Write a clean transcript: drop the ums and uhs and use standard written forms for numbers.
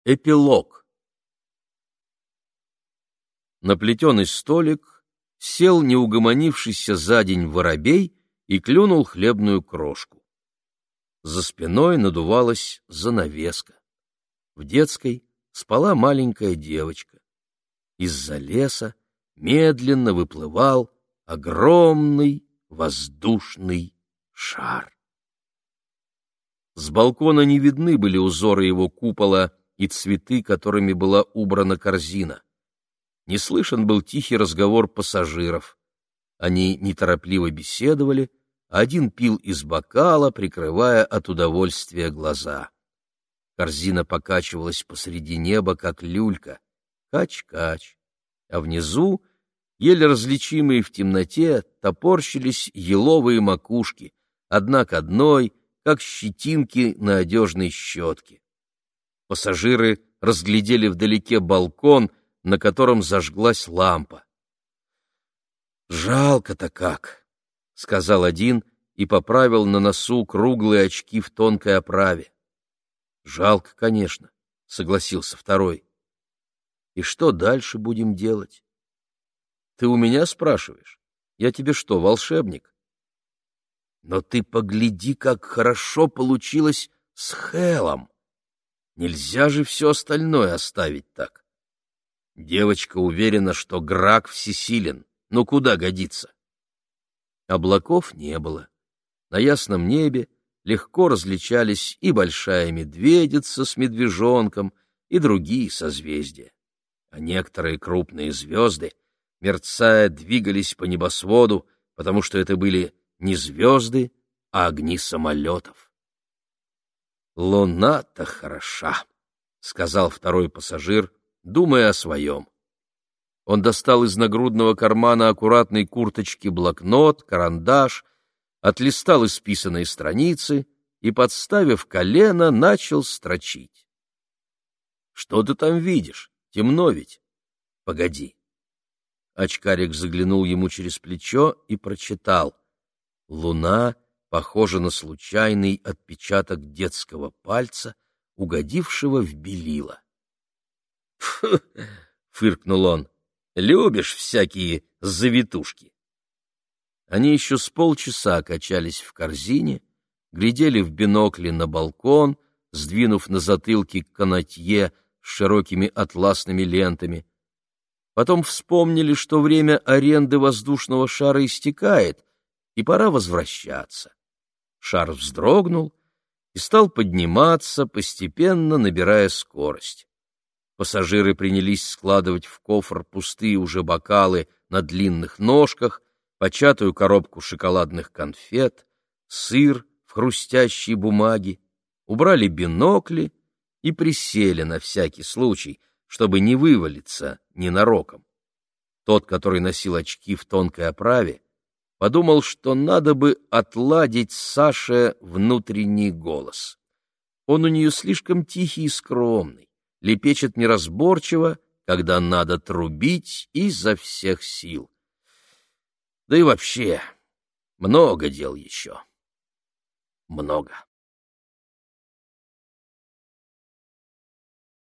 Эпилог. На плетеный столик сел неугомонившийся за день воробей и клюнул хлебную крошку. За спиной надувалась занавеска. В детской спала маленькая девочка. Из-за леса медленно выплывал огромный воздушный шар. С балкона не видны были узоры его купола и цветы, которыми была убрана корзина. Не слышен был тихий разговор пассажиров. Они неторопливо беседовали, а один пил из бокала, прикрывая от удовольствия глаза. Корзина покачивалась посреди неба, как люлька. Кач-кач. А внизу, еле различимые в темноте, топорщились еловые макушки, одна к одной, как щетинки на одежной щетке. Пассажиры разглядели вдалеке балкон, на котором зажглась лампа. «Жалко-то как!» — сказал один и поправил на носу круглые очки в тонкой оправе. «Жалко, конечно», — согласился второй. «И что дальше будем делать?» «Ты у меня спрашиваешь? Я тебе что, волшебник?» «Но ты погляди, как хорошо получилось с Хелом! Нельзя же все остальное оставить так. Девочка уверена, что Грак всесилен, но куда годится?» Облаков не было. На ясном небе легко различались и большая медведица с медвежонком, и другие созвездия. А некоторые крупные звезды, мерцая, двигались по небосводу, потому что это были не звезды, а огни самолетов. «Луна-то хороша», — сказал второй пассажир, думая о своем. Он достал из нагрудного кармана аккуратной курточки блокнот, карандаш, отлистал исписанные страницы и, подставив колено, начал строчить. «Что ты там видишь? Темно ведь? Погоди». Очкарик заглянул ему через плечо и прочитал: «Луна похожа на случайный отпечаток детского пальца, угодившего в белила». «Фу!» — фыркнул он. «Любишь всякие завитушки». Они еще с полчаса качались в корзине, глядели в бинокли на балкон, сдвинув на затылке канатье с широкими атласными лентами. Потом вспомнили, что время аренды воздушного шара истекает, и пора возвращаться. Шар вздрогнул и стал подниматься, постепенно набирая скорость. Пассажиры принялись складывать в кофр пустые уже бокалы на длинных ножках, початую коробку шоколадных конфет, сыр в хрустящей бумаге, убрали бинокли и присели на всякий случай, чтобы не вывалиться ненароком. Тот, который носил очки в тонкой оправе, подумал, что надо бы отладить Саше внутренний голос. Он у нее слишком тихий и скромный, лепечет неразборчиво, когда надо трубить изо всех сил. Да и вообще, много дел еще. Много.